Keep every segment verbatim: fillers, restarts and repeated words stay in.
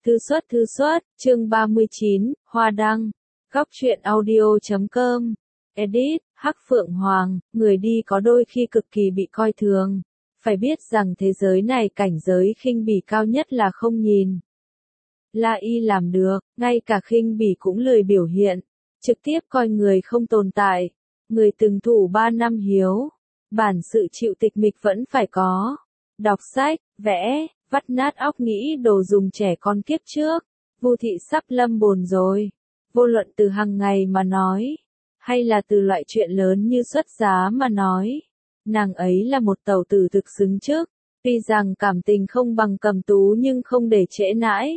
Thư xuất thư xuất, chương ba mươi chín, Hoa Đăng, Góc truyện audio chấm com, edit, Hắc Phượng Hoàng, người đi có đôi khi cực kỳ bị coi thường. Phải biết rằng thế giới này cảnh giới khinh bỉ cao nhất là không nhìn. La Y làm được, ngay cả khinh bỉ cũng lười biểu hiện, trực tiếp coi người không tồn tại. Người từng thủ ba năm hiếu, bản sự chịu tịch mịch vẫn phải có. Đọc sách, vẽ, vắt nát óc nghĩ đồ dùng trẻ con kiếp trước. Vu Thị sắp lâm bồn rồi. Vô luận từ hàng ngày mà nói, hay là từ loại chuyện lớn như xuất giá mà nói, nàng ấy là một tẩu tử thực xứng trước. Tuy rằng cảm tình không bằng Cầm Tú nhưng không để trễ nãi.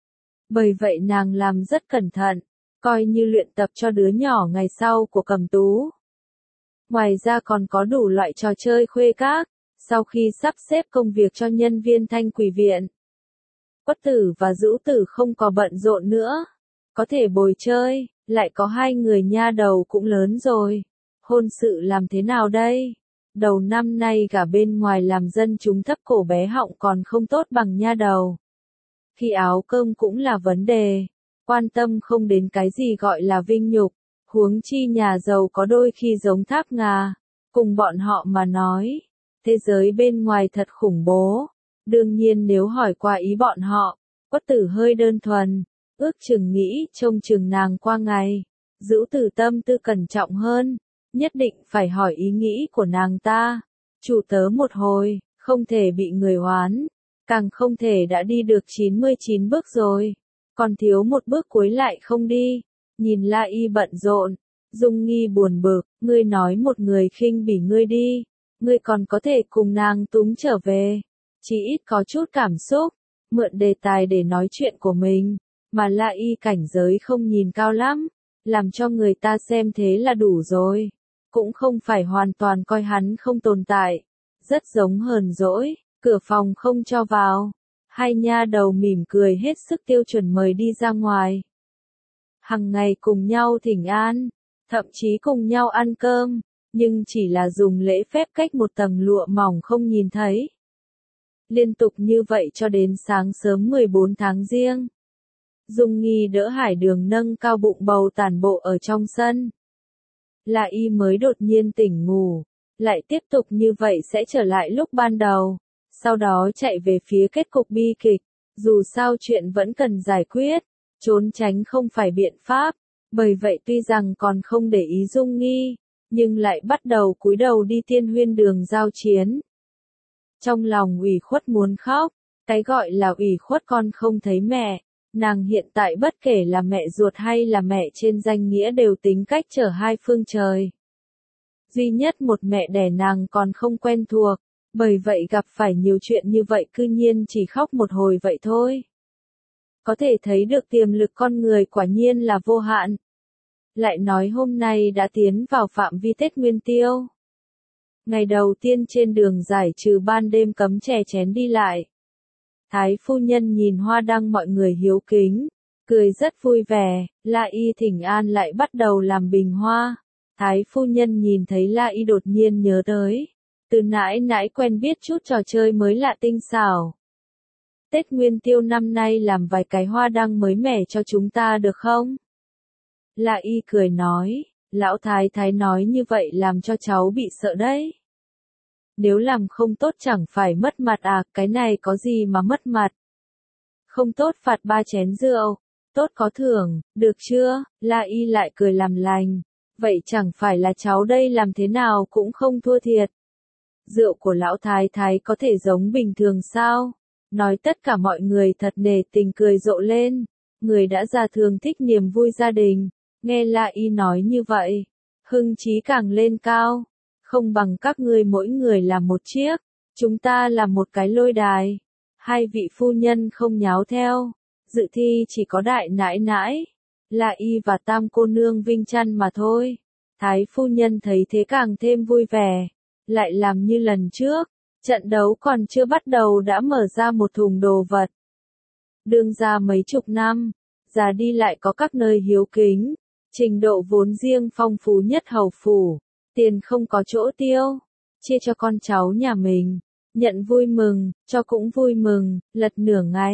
Bởi vậy nàng làm rất cẩn thận, coi như luyện tập cho đứa nhỏ ngày sau của Cầm Tú. Ngoài ra còn có đủ loại trò chơi khuê các, sau khi sắp xếp công việc cho nhân viên Thanh Quỷ Viện. Quất Tử và Dữu Tử không có bận rộn nữa, có thể bồi chơi, lại có hai người nha đầu cũng lớn rồi. Hôn sự làm thế nào đây? Đầu năm nay cả bên ngoài làm dân chúng thấp cổ bé họng còn không tốt bằng nha đầu. Khi áo cơm cũng là vấn đề, quan tâm không đến cái gì gọi là vinh nhục, huống chi nhà giàu có đôi khi giống tháp ngà, cùng bọn họ mà nói, thế giới bên ngoài thật khủng bố. Đương nhiên nếu hỏi qua ý bọn họ, Quất Tử hơi đơn thuần, ước chừng nghĩ trông chừng nàng qua ngày. Dữu Tử tâm tư cẩn trọng hơn, nhất định phải hỏi ý nghĩ của nàng ta. Chủ tớ một hồi, không thể bị người oán, càng không thể đã đi được chín mươi chín bước rồi, còn thiếu một bước cuối lại không đi. Nhìn La Y bận rộn, Dung Nghi buồn bực, ngươi nói một người khinh bỉ ngươi đi, ngươi còn có thể cùng nàng túm trở về, chỉ ít có chút cảm xúc, mượn đề tài để nói chuyện của mình, mà La Y cảnh giới không nhìn cao lắm, làm cho người ta xem thế là đủ rồi, cũng không phải hoàn toàn coi hắn không tồn tại, rất giống hờn dỗi, cửa phòng không cho vào, hai nha đầu mỉm cười hết sức tiêu chuẩn mời đi ra ngoài. Hằng ngày cùng nhau thỉnh an, thậm chí cùng nhau ăn cơm, nhưng chỉ là dùng lễ phép cách một tầng lụa mỏng không nhìn thấy. Liên tục như vậy cho đến sáng sớm mười bốn tháng Giêng. Dung Nghi đỡ Hải Đường nâng cao bụng bầu tản bộ ở trong sân. La Y mới đột nhiên tỉnh ngủ, lại tiếp tục như vậy sẽ trở lại lúc ban đầu, sau đó chạy về phía kết cục bi kịch, dù sao chuyện vẫn cần giải quyết, trốn tránh không phải biện pháp, bởi vậy tuy rằng còn không để ý Dung Nghi, nhưng lại bắt đầu cúi đầu đi Tiên Huyên Đường giao chiến. Trong lòng ủy khuất muốn khóc, cái gọi là ủy khuất con không thấy mẹ, nàng hiện tại bất kể là mẹ ruột hay là mẹ trên danh nghĩa đều tính cách trở hai phương trời. Duy nhất một mẹ đẻ nàng còn không quen thuộc, bởi vậy gặp phải nhiều chuyện như vậy cư nhiên chỉ khóc một hồi vậy thôi. Có thể thấy được tiềm lực con người quả nhiên là vô hạn. Lại nói hôm nay đã tiến vào phạm vi Tết Nguyên Tiêu. Ngày đầu tiên trên đường giải trừ ban đêm cấm chè chén đi lại. Thái phu nhân nhìn Hoa Đăng mọi người hiếu kính, cười rất vui vẻ, La Y thỉnh an lại bắt đầu làm bình hoa. Thái phu nhân nhìn thấy La Y đột nhiên nhớ tới, từ nãy nãy quen biết chút trò chơi mới lạ tinh xảo. Tết Nguyên Tiêu năm nay làm vài cái hoa đăng mới mẻ cho chúng ta được không? La Y cười nói, lão thái thái nói như vậy làm cho cháu bị sợ đấy. Nếu làm không tốt chẳng phải mất mặt à, cái này có gì mà mất mặt. Không tốt phạt ba chén rượu, tốt có thưởng, được chưa? La Y lại cười làm lành, vậy chẳng phải là cháu đây làm thế nào cũng không thua thiệt. Rượu của lão thái thái có thể giống bình thường sao? Nói tất cả mọi người thật nể tình cười rộ lên, người đã già thường thích niềm vui gia đình, nghe La Y nói như vậy, hưng chí càng lên cao, không bằng các ngươi mỗi người làm một chiếc, chúng ta làm một cái lôi đài, hai vị phu nhân không nháo theo, dự thi chỉ có đại nãi nãi, La Y và tam cô nương vinh chăn mà thôi. Thái phu nhân thấy thế càng thêm vui vẻ, lại làm như lần trước. Trận đấu còn chưa bắt đầu đã mở ra một thùng đồ vật. Đương ra mấy chục năm, già đi lại có các nơi hiếu kính, trình độ vốn riêng phong phú nhất hầu phủ, tiền không có chỗ tiêu, chia cho con cháu nhà mình, nhận vui mừng, cho cũng vui mừng, lật nửa ngày,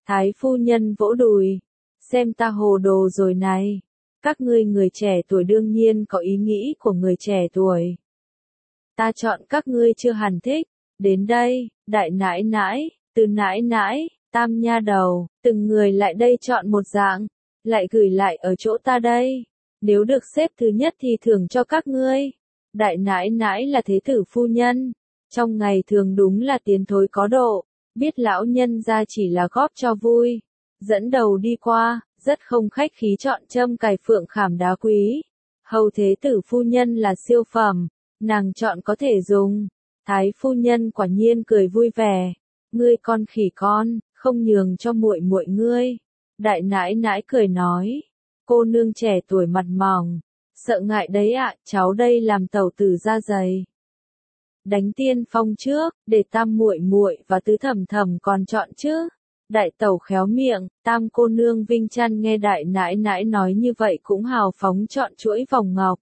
Thái phu nhân vỗ đùi. Xem ta hồ đồ rồi này. Các ngươi người trẻ tuổi đương nhiên có ý nghĩ của người trẻ tuổi. Ta chọn các ngươi chưa hẳn thích. Đến đây, đại nãi nãi, từ nãi nãi, tam nha đầu, từng người lại đây chọn một dạng, lại gửi lại ở chỗ ta đây. Nếu được xếp thứ nhất thì thưởng cho các ngươi. Đại nãi nãi là thế tử phu nhân. Trong ngày thường đúng là tiến thối có độ, biết lão nhân ra chỉ là góp cho vui. Dẫn đầu đi qua, rất không khách khí chọn châm cài phượng khảm đá quý. Hầu thế tử phu nhân là siêu phẩm, nàng chọn có thể dùng. Thái phu nhân quả nhiên cười vui vẻ. Ngươi con khỉ con, không nhường cho muội muội ngươi. Đại nãi nãi cười nói. Cô nương trẻ tuổi mặt mỏng. Sợ ngại đấy ạ, cháu đây làm tẩu tử da dày. Đánh tiên phong trước, để tam muội muội và tứ thẩm thẩm còn chọn chứ. Đại tẩu khéo miệng, tam cô nương Vinh Chăn nghe đại nãi nãi nói như vậy cũng hào phóng chọn chuỗi vòng ngọc.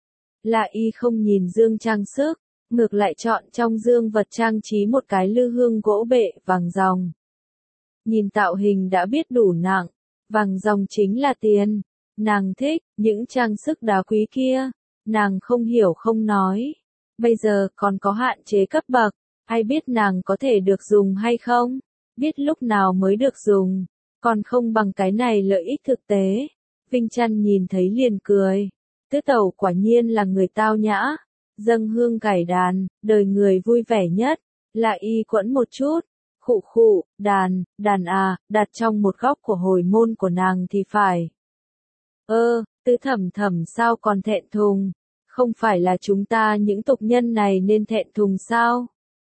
Là y không nhìn dương trang sức, ngược lại chọn trong dương vật trang trí một cái lư hương gỗ bệ vàng ròng. Nhìn tạo hình đã biết đủ nặng, vàng ròng chính là tiền. Nàng thích, những trang sức đá quý kia, nàng không hiểu không nói. Bây giờ còn có hạn chế cấp bậc, ai biết nàng có thể được dùng hay không, biết lúc nào mới được dùng, còn không bằng cái này lợi ích thực tế. Vinh Chăn nhìn thấy liền cười, tứ tẩu quả nhiên là người tao nhã, dâng hương cải đàn, đời người vui vẻ nhất, là y quẫn một chút, khụ khụ, đàn, đàn à, đặt trong một góc của hồi môn của nàng thì phải. Ơ, tứ thẩm thẩm sao còn thẹn thùng, không phải là chúng ta những tục nhân này nên thẹn thùng sao?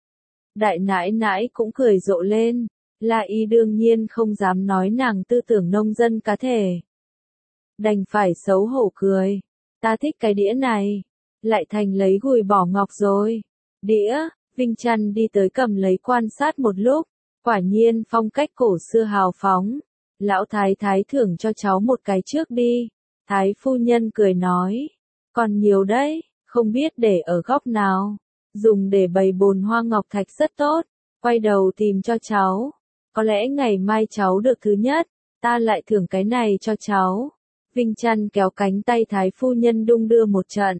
Đại nãi nãi cũng cười rộ lên, là y đương nhiên không dám nói nàng tư tưởng nông dân cá thể. Đành phải xấu hổ cười, ta thích cái đĩa này, lại thành lấy gùi bỏ ngọc rồi. Đĩa, Vinh Chăn đi tới cầm lấy quan sát một lúc, quả nhiên phong cách cổ xưa hào phóng. Lão thái thái thưởng cho cháu một cái trước đi. Thái phu nhân cười nói, còn nhiều đấy, không biết để ở góc nào. Dùng để bày bồn hoa ngọc thạch rất tốt, quay đầu tìm cho cháu. Có lẽ ngày mai cháu được thứ nhất, ta lại thưởng cái này cho cháu. Vinh Chăn kéo cánh tay thái phu nhân đung đưa một trận.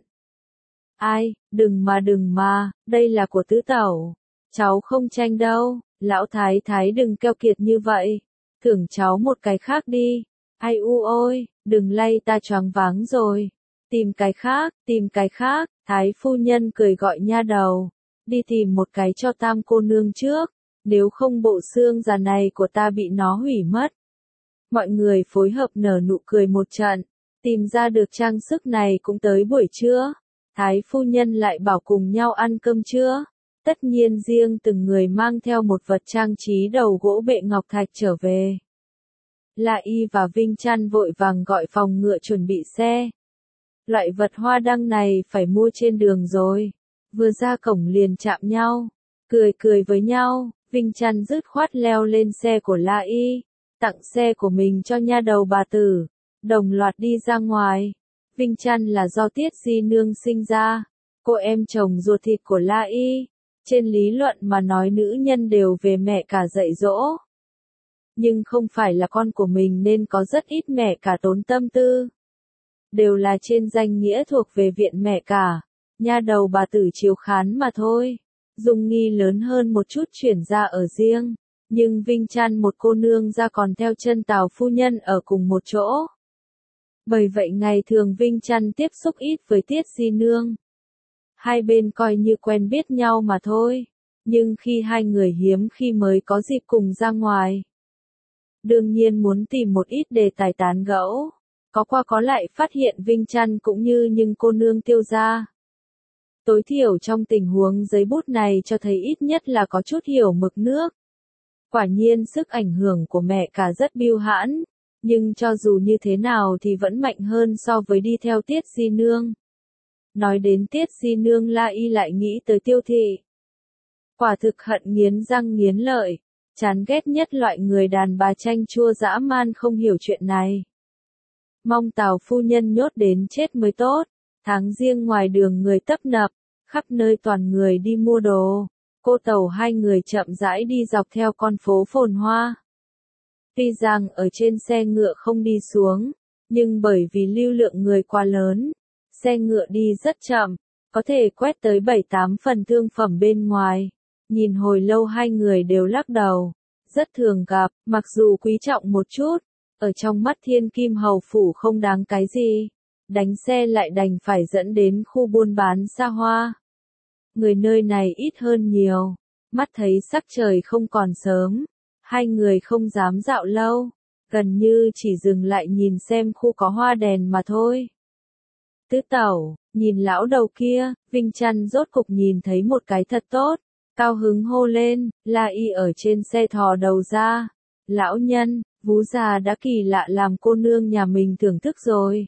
Ai, đừng mà đừng mà, đây là của tứ tẩu. Cháu không tranh đâu, lão thái thái đừng keo kiệt như vậy. Thưởng cháu một cái khác đi. Ai u ôi, đừng lay ta choáng váng rồi. Tìm cái khác, tìm cái khác, thái phu nhân cười gọi nha đầu. Đi tìm một cái cho tam cô nương trước, nếu không bộ xương già này của ta bị nó hủy mất. Mọi người phối hợp nở nụ cười một trận, tìm ra được trang sức này cũng tới buổi trưa. Thái phu nhân lại bảo cùng nhau ăn cơm trưa. Tất nhiên riêng từng người mang theo một vật trang trí đầu gỗ bệ ngọc thạch trở về. La Y và Vinh Chăn vội vàng gọi phòng ngựa chuẩn bị xe. Loại vật hoa đăng này phải mua trên đường rồi. Vừa ra cổng liền chạm nhau, cười cười với nhau, Vinh Chăn dứt khoát leo lên xe của La Y, tặng xe của mình cho nha đầu bà tử, đồng loạt đi ra ngoài. Vinh Chăn là do Tiết Di Nương sinh ra, cô em chồng ruột thịt của La Y. Trên lý luận mà nói nữ nhân đều về mẹ cả dạy dỗ. Nhưng không phải là con của mình nên có rất ít mẹ cả tốn tâm tư. Đều là trên danh nghĩa thuộc về viện mẹ cả, nha đầu bà tử chiếu khán mà thôi. Dung Nghi lớn hơn một chút chuyển ra ở riêng, nhưng Vinh Chăn một cô nương ra còn theo chân Tào phu nhân ở cùng một chỗ. Bởi vậy ngày thường Vinh Chăn tiếp xúc ít với Tiết Di Nương. Hai bên coi như quen biết nhau mà thôi, nhưng khi hai người hiếm khi mới có dịp cùng ra ngoài. Đương nhiên muốn tìm một ít đề tài tán gẫu, có qua có lại phát hiện Vinh Chăn cũng như nhưng cô nương Tiêu gia. Tối thiểu trong tình huống giấy bút này cho thấy ít nhất là có chút hiểu mực nước. Quả nhiên sức ảnh hưởng của mẹ cả rất bưu hãn, nhưng cho dù như thế nào thì vẫn mạnh hơn so với đi theo Tiết Di Nương. Nói đến Tiết Di Nương La Y lại nghĩ tới Tiêu thị. Quả thực hận nghiến răng nghiến lợi, chán ghét nhất loại người đàn bà chanh chua dã man không hiểu chuyện này. Mong Tào phu nhân nhốt đến chết mới tốt, tháng riêng ngoài đường người tấp nập, khắp nơi toàn người đi mua đồ. Cô Tàu hai người chậm rãi đi dọc theo con phố phồn hoa. Tuy rằng ở trên xe ngựa không đi xuống, nhưng bởi vì lưu lượng người quá lớn, xe ngựa đi rất chậm, có thể quét tới bảy tám phần thương phẩm bên ngoài. Nhìn hồi lâu hai người đều lắc đầu, rất thường gặp, mặc dù quý trọng một chút, ở trong mắt Thiên Kim Hầu Phủ không đáng cái gì, đánh xe lại đành phải dẫn đến khu buôn bán xa hoa. Người nơi này ít hơn nhiều, mắt thấy sắc trời không còn sớm, hai người không dám dạo lâu, gần như chỉ dừng lại nhìn xem khu có hoa đèn mà thôi. Tứ tẩu, nhìn lão đầu kia, Vinh Chăn rốt cục nhìn thấy một cái thật tốt, cao hứng hô lên, La Y ở trên xe thò đầu ra. Lão nhân, vú già đã kỳ lạ làm cô nương nhà mình thưởng thức rồi.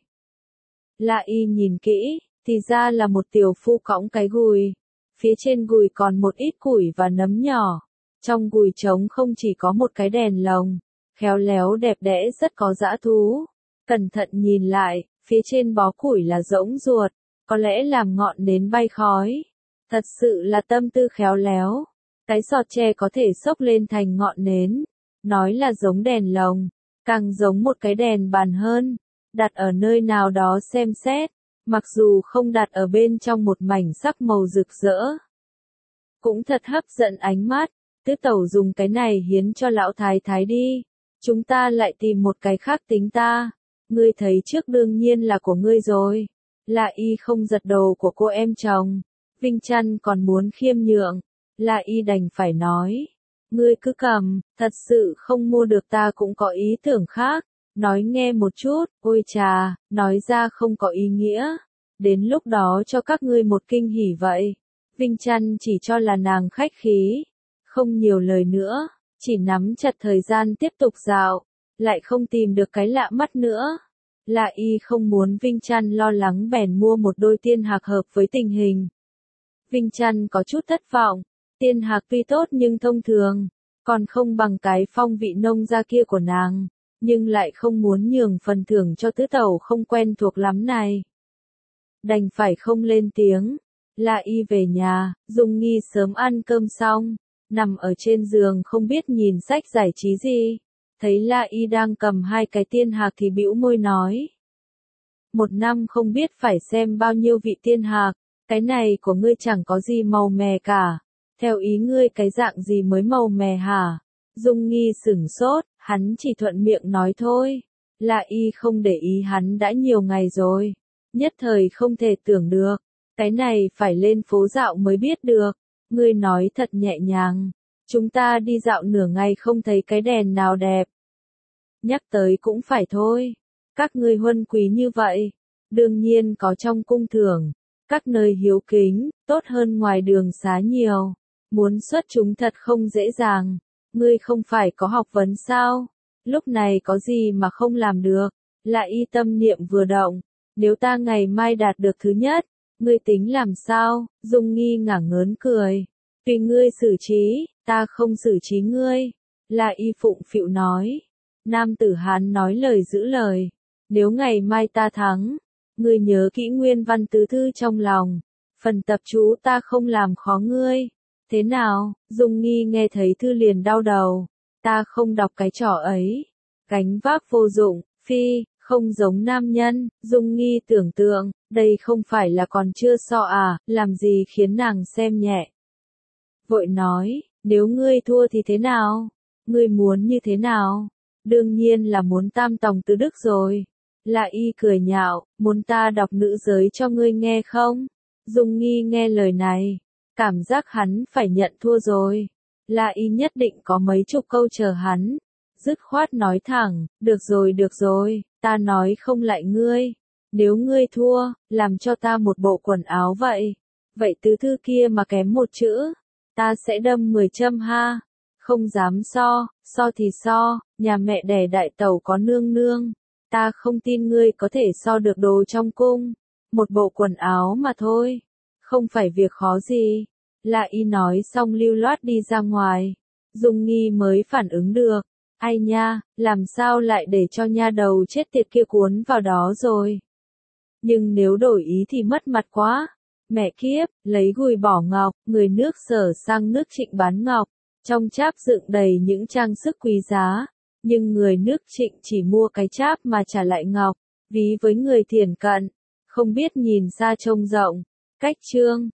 La Y nhìn kỹ, thì ra là một tiểu phu cõng cái gùi. Phía trên gùi còn một ít củi và nấm nhỏ. Trong gùi trống không chỉ có một cái đèn lồng, khéo léo đẹp đẽ rất có dã thú. Cẩn thận nhìn lại, phía trên bó củi là rỗng ruột, có lẽ làm ngọn nến bay khói. Thật sự là tâm tư khéo léo. Cái sọt tre có thể xốc lên thành ngọn nến. Nói là giống đèn lồng, càng giống một cái đèn bàn hơn. Đặt ở nơi nào đó xem xét, mặc dù không đặt ở bên trong một mảnh sắc màu rực rỡ, cũng thật hấp dẫn ánh mắt. Tứ tẩu dùng cái này hiến cho lão thái thái đi. Chúng ta lại tìm một cái khác tính ta. Ngươi thấy trước đương nhiên là của ngươi rồi. La Y không giật đồ của cô em chồng. Vinh Chăn còn muốn khiêm nhượng. La Y đành phải nói. Ngươi cứ cầm, thật sự không mua được ta cũng có ý tưởng khác. Nói nghe một chút, ôi chà, nói ra không có ý nghĩa. Đến lúc đó cho các ngươi một kinh hỉ vậy. Vinh Chăn chỉ cho là nàng khách khí. Không nhiều lời nữa, chỉ nắm chặt thời gian tiếp tục dạo. Lại không tìm được cái lạ mắt nữa. La Y không muốn Vinh Chăn lo lắng bèn mua một đôi tiên hạc hợp với tình hình. Vinh Chăn có chút thất vọng. Tiên hạc tuy tốt nhưng thông thường, còn không bằng cái phong vị nông gia kia của nàng, nhưng lại không muốn nhường phần thưởng cho tứ tẩu không quen thuộc lắm này. Đành phải không lên tiếng. La Y về nhà, Dung Nghi sớm ăn cơm xong, nằm ở trên giường không biết nhìn sách giải trí gì. Thấy La Y đang cầm hai cái tiên hạc thì bĩu môi nói. Một năm không biết phải xem bao nhiêu vị tiên hạc, cái này của ngươi chẳng có gì màu mè cả. Theo ý ngươi cái dạng gì mới màu mè hả? Dung Nghi sửng sốt, hắn chỉ thuận miệng nói thôi. La Y không để ý hắn đã nhiều ngày rồi. Nhất thời không thể tưởng được. Cái này phải lên phố dạo mới biết được. Ngươi nói thật nhẹ nhàng. Chúng ta đi dạo nửa ngày không thấy cái đèn nào đẹp. Nhắc tới cũng phải thôi. Các ngươi huân quý như vậy. Đương nhiên có trong cung thưởng. Các nơi hiếu kính, tốt hơn ngoài đường xá nhiều. Muốn xuất chúng thật không dễ dàng. Ngươi không phải có học vấn sao? Lúc này có gì mà không làm được? La Y tâm niệm vừa động. Nếu ta ngày mai đạt được thứ nhất, ngươi tính làm sao? Dung Nghi ngả ngớn cười. Tùy ngươi xử trí, ta không xử trí ngươi. La Y phụng phịu nói. Nam tử Hán nói lời giữ lời. Nếu ngày mai ta thắng, ngươi nhớ kỹ nguyên văn tứ thư trong lòng. Phần tập chú ta không làm khó ngươi. Thế nào? Dung Nghi nghe thấy thư liền đau đầu. Ta không đọc cái trò ấy. Gánh vác vô dụng, phi, không giống nam nhân. Dung Nghi tưởng tượng, đây không phải là còn chưa so à, làm gì khiến nàng xem nhẹ. Vội nói, nếu ngươi thua thì thế nào? Ngươi muốn như thế nào? Đương nhiên là muốn tam tòng tứ đức rồi. La Y cười nhạo, muốn ta đọc nữ giới cho ngươi nghe không? Dung Nghi nghe lời này, cảm giác hắn phải nhận thua rồi. La Y nhất định có mấy chục câu chờ hắn. Dứt khoát nói thẳng, được rồi được rồi, ta nói không lại ngươi. Nếu ngươi thua, làm cho ta một bộ quần áo vậy. Vậy tứ thư kia mà kém một chữ, ta sẽ đâm mười châm ha. Không dám so, so thì so, nhà mẹ đẻ đại tẩu có nương nương. Ta không tin ngươi có thể so được đồ trong cung. Một bộ quần áo mà thôi. Không phải việc khó gì. La Y nói xong lưu loát đi ra ngoài. Dung Nghi mới phản ứng được. Ai nha, làm sao lại để cho nha đầu chết tiệt kia cuốn vào đó rồi. Nhưng nếu đổi ý thì mất mặt quá. Mẹ kiếp, lấy gùi bỏ ngọc, người nước Sở sang nước Trịnh bán ngọc. Trong cháp dựng đầy những trang sức quý giá. Nhưng người nước Trịnh chỉ mua cái cháp mà trả lại ngọc, ví với người thiển cận, không biết nhìn xa trông rộng. Cách chương